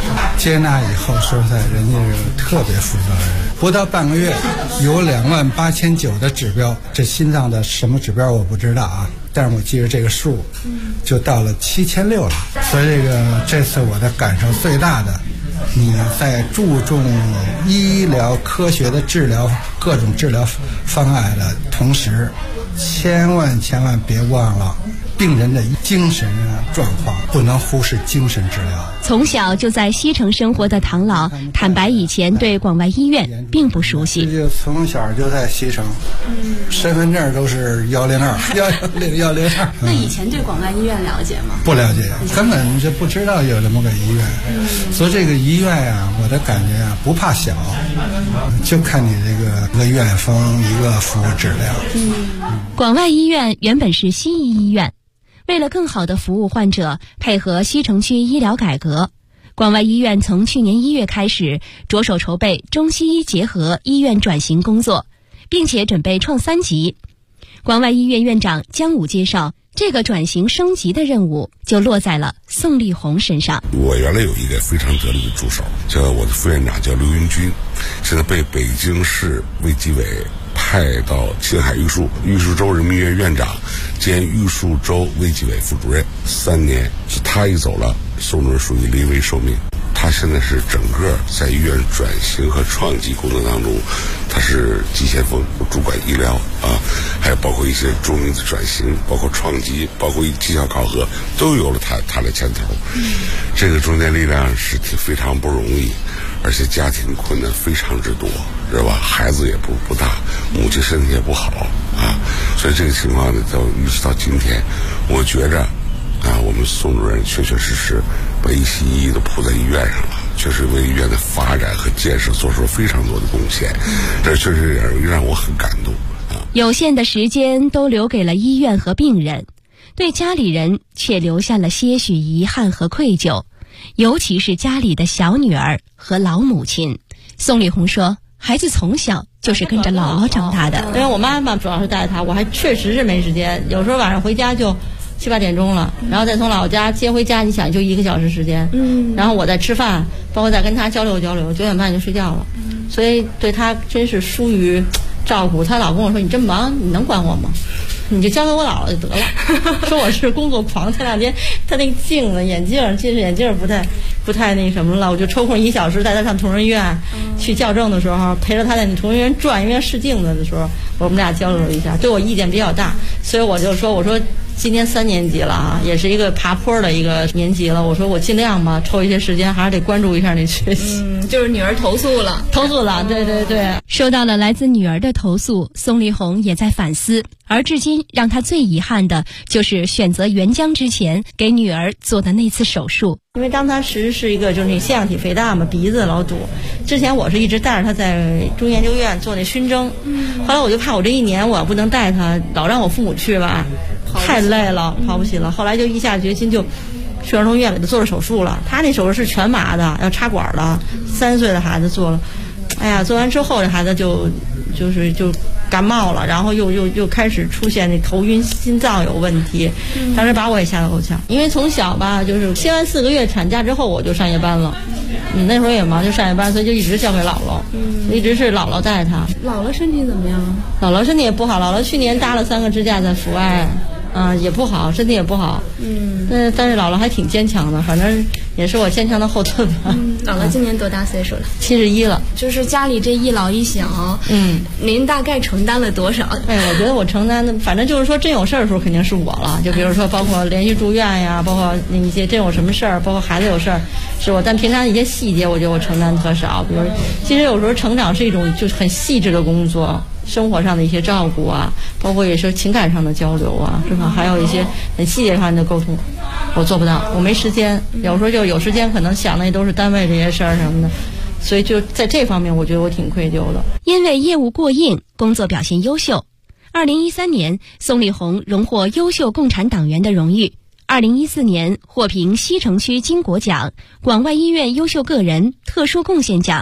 接纳以后，说实在，人家是特别负责任。不到半个月，有28900的指标，这心脏的什么指标我不知道啊，但是我记着这个数，就到了7600了。所以这次我的感受最大的，你在注重医疗科学的治疗各种治疗方案的同时，千万别忘了病人的精神状况，不能忽视精神治疗。 从小就在西城生活的唐老坦白，以前对广外医院并不熟悉。 就从小就在西城，身份证都是102。 那以前对广外医院了解吗？ 不了解，根本就不知道有这么个医院。所以这个医院呀，我的感觉啊，不怕小，就看你这个一个院风，一个服务质量。 广外医院原本是西医医院。为了更好地服务患者，配合西城区医疗改革，广外医院从去年1月开始着手筹备中西医结合医院转型工作，并且准备创3级。广外医院院长姜武介绍，这个转型升级的任务就落在了宋立红身上。 我原来有一个非常得力的助手，叫我的副院长叫刘云军，现在被北京市卫计委派到青海玉树州人民医院院长兼玉树州卫计委副主任，3年，是他一走了，宋主任属于临危受命。他现在是整个在医院转型和创技工作当中，他是急先锋，主管医疗啊，还有包括一些中医的转型，包括创技，包括绩效考核，都有了他的牵头。这个中坚力量是非常不容易，而且家庭困难非常之多，是吧？孩子也不大，母亲身体也不好啊，所以这个情况呢，一直到今天，我觉着啊，我们宋主任确确实实把一席一都扑在医院上了，确实为医院的发展和建设做出了非常多的贡献，这确实让我很感动啊。 有限的时间都留给了医院和病人，对家里人却留下了些许遗憾和愧疚，尤其是家里的小女儿和老母亲。宋立红说，孩子从小就是跟着姥姥长大的。 因为我妈妈主要是带她，我还确实是没时间，有时候晚上回家就7、8点钟了，然后再从老家接回家，你想就1个小时时间，然后我再吃饭，包括再跟她交流，9点半就睡觉了，所以对她真是疏于照顾。她老跟我说，你这么忙，你能管我吗？你就交给我姥姥就得了。说我是工作狂。前2天她那个镜子近视眼镜不太那什么了，我就抽空1小时带她上同仁医院去校正的时候，陪着她在同仁医院转，因为试镜子的时候我们俩交流了一下，对我意见比较大，所以我说今年3年级了啊，也是一个爬坡的一个年级了。我说我尽量吧，抽一些时间，还是得关注一下那学习。 就是女儿投诉了， 对。 收到了来自女儿的投诉，宋立红也在反思。而至今让他最遗憾的就是选择援疆之前给女儿做的那次手术。 因为当他是一个就是那腺样体肥大嘛，鼻子老堵。之前我是一直带着他在中医研究院做那熏蒸，后来我就怕我这1年我不能带他，老让我父母去吧，太累了，跑不起了。后来就一下决心就去儿童医院给他做了手术了。他那手术是全麻的，要插管的，3岁的孩子做了。哎呀，做完之后这孩子就感冒了，然后又开始出现那头晕，心脏有问题。当时把我也吓得够呛，因为从小吧，就是歇完4个月产假之后我就上夜班了。那时候也忙，就上夜班，所以就一直交给姥姥，一直是姥姥带他。 姥姥身体怎么样？ 姥姥身体也不好，姥姥去年搭了3个支架在阜外。也不好，身体也不好。但是姥姥还挺坚强的，反正也是我坚强的后盾吧。 姥姥今年多大岁数了 ？71了。 就是家里这一老一小，您大概承担了多少？ 我觉得我承担的，反正就是说真有事儿的时候肯定是我了。就比如说，包括连续住院呀，包括那一些真有什么事儿，包括孩子有事儿，是我。但平常一些细节，我觉得我承担特少。比如，其实有时候成长是一种就是很细致的工作。生活上的一些照顾啊，包括也是情感上的交流啊，是吧？还有一些很细节上的沟通，我做不到，我没时间。有时候就有时间，可能想的也都是单位这些事儿什么的，所以就在这方面，我觉得我挺愧疚的。 因为业务过硬，工作表现优秀。2013年，宋立红荣获优秀共产党员的荣誉。2014年获评西城区金国奖、广外医院优秀个人、特殊贡献奖。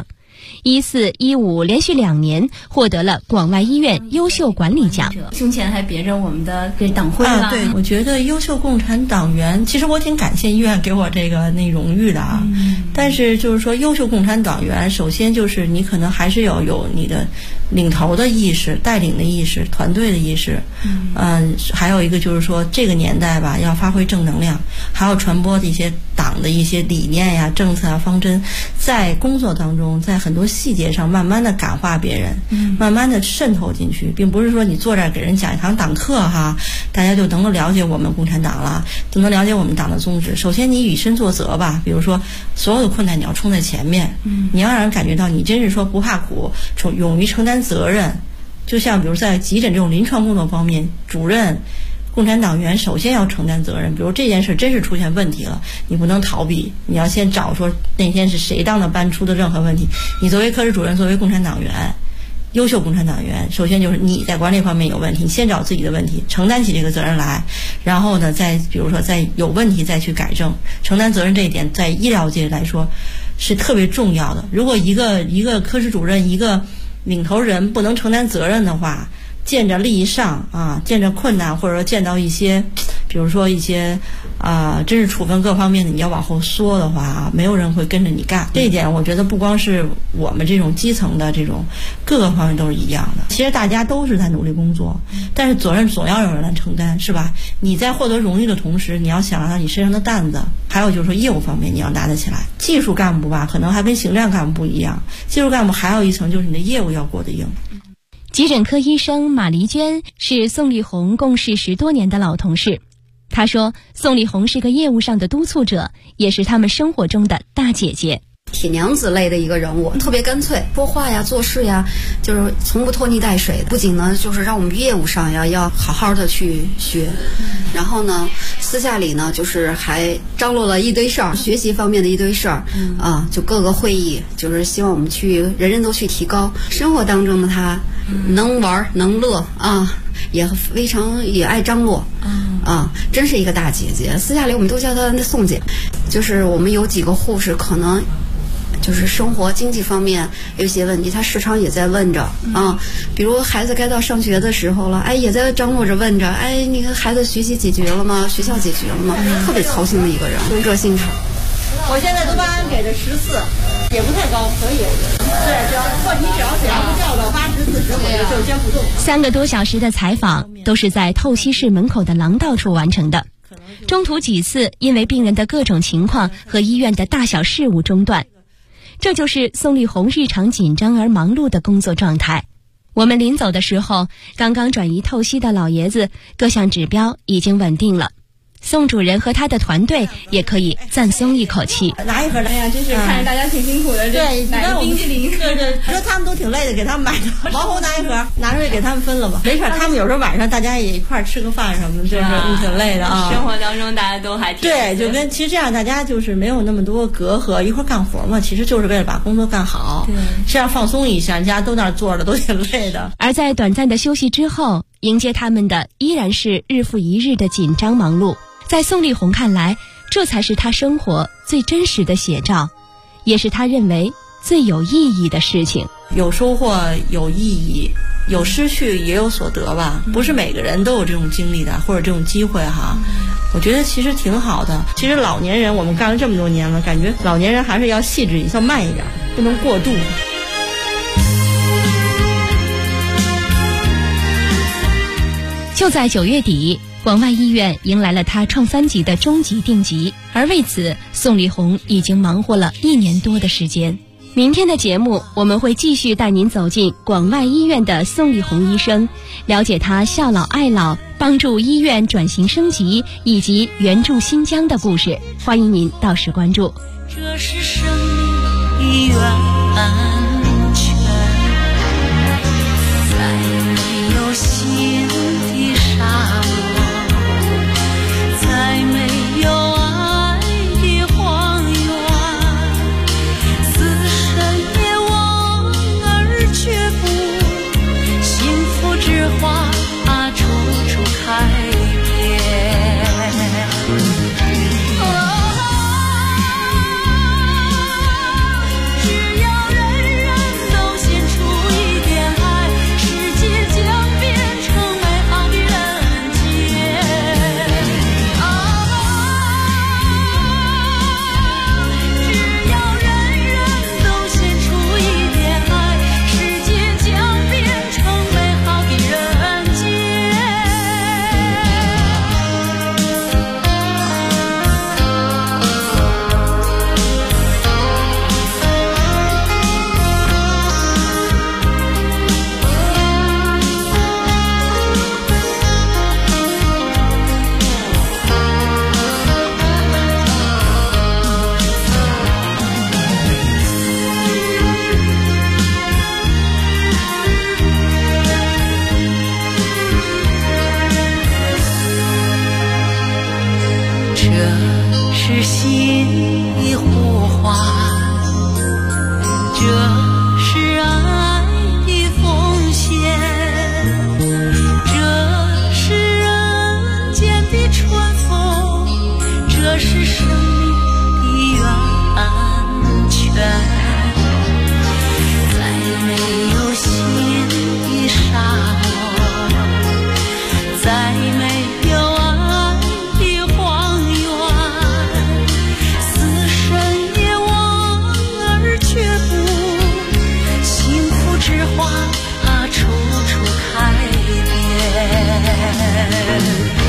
1415连续2年获得了广外医院优秀管理奖。 胸前还别着我们的党徽啊。对，我觉得优秀共产党员，其实我挺感谢医院给我这个荣誉的啊。但是就是说，优秀共产党员，首先就是你可能还是要有你的领头的意识、带领的意识、团队的意识。还有一个就是说，这个年代吧，要发挥正能量，还要传播的一些党的一些理念呀、政策啊、方针，在工作当中，在很多细节上慢慢的感化别人，慢慢的渗透进去，并不是说你坐这儿给人讲一堂党课哈，大家就能够了解我们共产党了，就能了解我们党的宗旨。首先你以身作则吧，比如说所有的困难你要冲在前面，你要让人感觉到你真是说不怕苦，勇于承担责任。就像比如在急诊这种临床工作方面，主任、共产党员首先要承担责任。比如这件事真是出现问题了，你不能逃避，你要先找说那天是谁当的班出的任何问题。你作为科室主任，作为共产党员，优秀共产党员，首先就是你在管理方面有问题，你先找自己的问题，承担起这个责任来，然后呢，再比如说再有问题再去改正。承担责任这一点在医疗界来说是特别重要的。如果一个科室主任，一个领头人不能承担责任的话，见着利益上啊，见着困难，或者说见到一些，比如说一些真是处分各方面的，你要往后缩的话，没有人会跟着你干。这一点我觉得不光是我们这种基层的这种各个方面都是一样的。其实大家都是在努力工作，但是责任总要有人来承担，是吧？你在获得荣誉的同时，你要想到你身上的担子。还有就是说业务方面你要拿得起来。技术干部吧，可能还跟行政干部不一样，技术干部还有一层就是你的业务要过得硬。 急诊科医生马丽娟是宋丽红共事10多年的老同事。她说，宋丽红是个业务上的督促者，也是他们生活中的大姐姐。 铁娘子类的一个人物，特别干脆，说话呀、做事呀，就是从不拖泥带水的。不仅呢，就是让我们业务上呀要好好的去学，然后呢，私下里呢，就是还张罗了一堆事儿，学习方面的一堆事儿就各个会议，就是希望我们人人都去提高。生活当中呢，他能玩能乐也非常也爱张罗真是一个大姐姐。私下里我们都叫她宋姐。就是我们有几个护士可能就是生活经济方面有一些问题，他时常也在问着比如孩子该到上学的时候了，也在张罗着问着，那个孩子学习解决了吗？学校解决了吗？特别操心的一个人，热心肠。 我现在都把安给的14，也不太高，可以。对，只要不掉到80、40，我就先不动。 3个多小时的采访都是在透析室门口的廊道处完成的，中途几次因为病人的各种情况和医院的大小事务中断。这就是宋丽红日常紧张而忙碌的工作状态。我们临走的时候，刚刚转移透析的老爷子各项指标已经稳定了，宋主任和他的团队也可以暂松一口气。 拿一盒的呀， 真是看着大家挺辛苦的。 对， 买个冰淇淋， 说他们都挺累的，给他们买的。毛红拿一盒，拿出去给他们分了吧。没事，他们有时候晚上大家也一块吃个饭什么的，就是挺累的啊。 生活当中大家都还挺对，就跟其实这样，大家就是没有那么多隔阂，一块干活嘛，其实就是为了把工作干好。对，这样放松一下，人家都那儿坐着，都挺累的。 而在短暂的休息之后，迎接他们的依然是日复一日的紧张忙碌。在宋丽红看来，这才是她生活最真实的写照，也是她认为最有意义的事情。 有收获有意义，有失去也有所得吧，不是每个人都有这种经历的或者这种机会哈。我觉得其实挺好的。其实老年人我们干了这么多年了，感觉老年人还是要细致一些，要慢一点，不能过度。 就在9月底，广外医院迎来了他创3级的中级定级，而为此，宋丽红已经忙活了1年多的时间。明天的节目，我们会继续带您走进广外医院的宋丽红医生，了解他孝老爱老、帮助医院转型升级以及援助新疆的故事。欢迎您到时关注。 这是生命的安全，再没有新的沙漠，再没有爱的荒原，死神也望而却步，幸福之花处处开遍。只要人换，这是爱的奉献，这是人间的春风，这是生命的源泉。再没有新的沙漠，再没有爱的荒原，死神也望而却步，幸福之花处处开遍。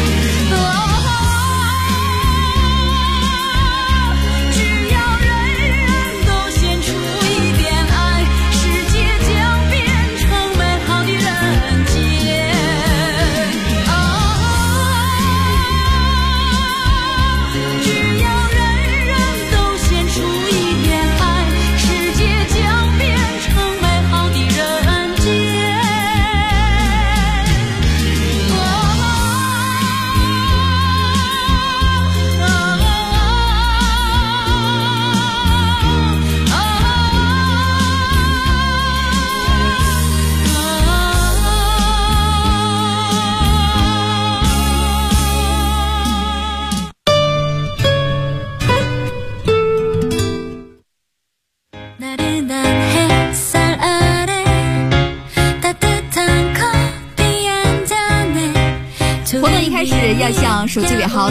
要向手机尾号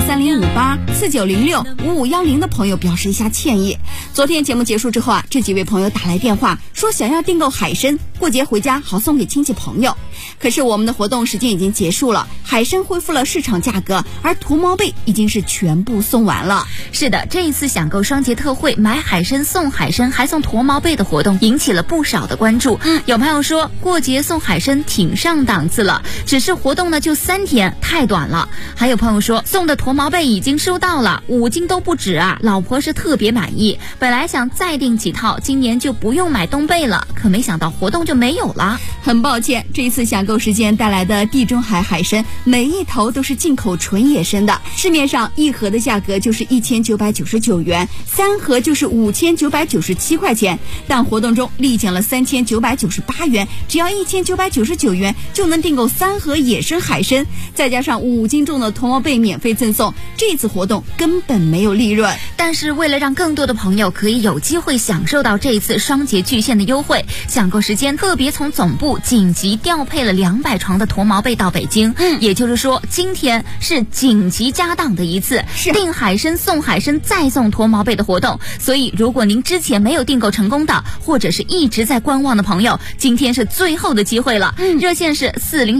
305849065510的朋友表示一下歉意。昨天节目结束之后啊，这几位朋友打来电话说想要订购海参，过节回家好送给亲戚朋友。可是我们的活动时间已经结束了，海参恢复了市场价格，而驼毛贝已经是全部送完了。 是的，这一次享购双节特惠，买海参送海参还送驼毛贝的活动引起了不少的关注。有朋友说过节送海参挺上档次了，只是活动呢就3天，太短了。还有朋友说送的驼毛贝已经收到了，5斤都不止啊，老婆是特别满意，本来想再订几套，今年就不用买冬贝了，可没想到活动就没有了。 很抱歉，这一次享购时间带来的地中海海参每一头都是进口纯野生的，市面上1盒的价格就是1999元，3盒就是5997块钱，但活动中立减了3998元，只要1999元就能订购3盒野生海参，再加上5斤重的驼毛贝免费赠送，这次活动根本没有利润。 但是为了让更多的朋友可以有机会享受到这一次双节巨献的优惠，享购时间特别从总部紧急调配了200床的驼毛贝到北京。也就是说今天是紧急加档的一次订海参送海参再送驼毛贝的活动，所以如果您之前没有订购成功的，或者是一直在观望的朋友，今天是最后的机会了。热线是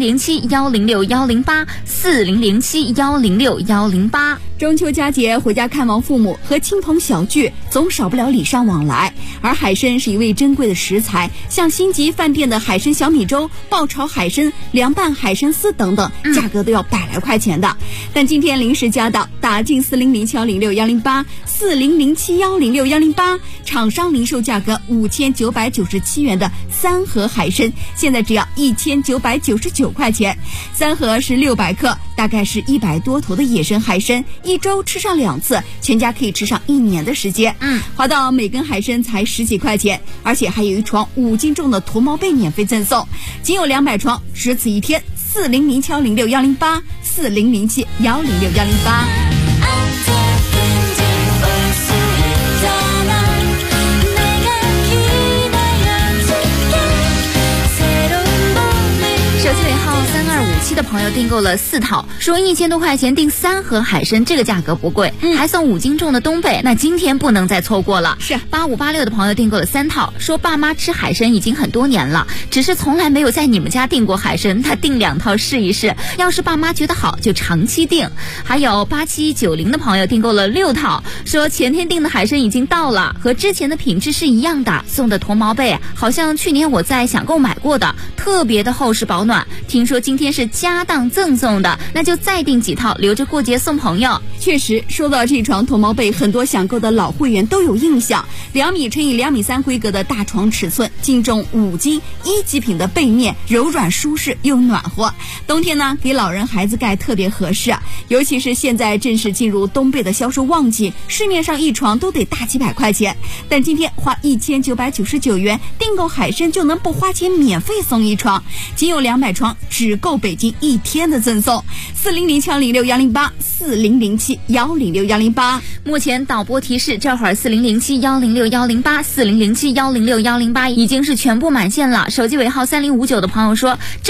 4007106108 4007106108。 中秋佳节回家看望父母和亲朋小聚，总少不了礼尚往来，而海参是一味珍贵的食材，像星级饭店的海参小米粥、爆炒海参、凉拌海参丝等等，价格都要100来块钱的。但今天临时加档，打进4007106108 4007106108，厂商零售价格5997元的3盒海参，现在只要1999块钱。3盒是600克，大概是100多头的野生海参，一周吃上2次，全家可以吃上1年的时间。划到每根海参才10几块钱，而且还有1床5斤重的驼毛贝免费赠送，仅有200床，只此一天。4007106108 4007106108。 手机尾号3257的朋友订购了4套，说1000多块钱订3盒海参，这个价格不贵，还送5斤重的冬贝，那今天不能再错过了。 是 8586的朋友订购了3套，说爸妈吃海参已经很多年了，只是从来没有在你们家订过海参，他订2套试一试，要是爸妈觉得好就长期订。还有8790的朋友订购了6套，说前天订的海参已经到了，和之前的品质是一样的，送的驼毛贝好像去年我在享购买过的，特别的厚实保暖。听说今天是家当赠送的，那就再订几套留着过节送朋友。 确实，说到这床驼毛被，很多想购的老会员都有印象。2米乘以2米3规格的大床尺寸，净重5斤，1级品的被面，柔软舒适又暖和。冬天呢，给老人孩子盖特别合适啊，尤其是现在正是进入冬被的销售旺季，市面上一床都得大几百块钱，但今天花1999元订购海参就能不花钱免费送一床，仅有200床，只够北京1天的赠送。4007108，4007108。 目前导播提示，这会儿40071061084，40071061008已经是全部满线了。手机尾号3059的朋友说。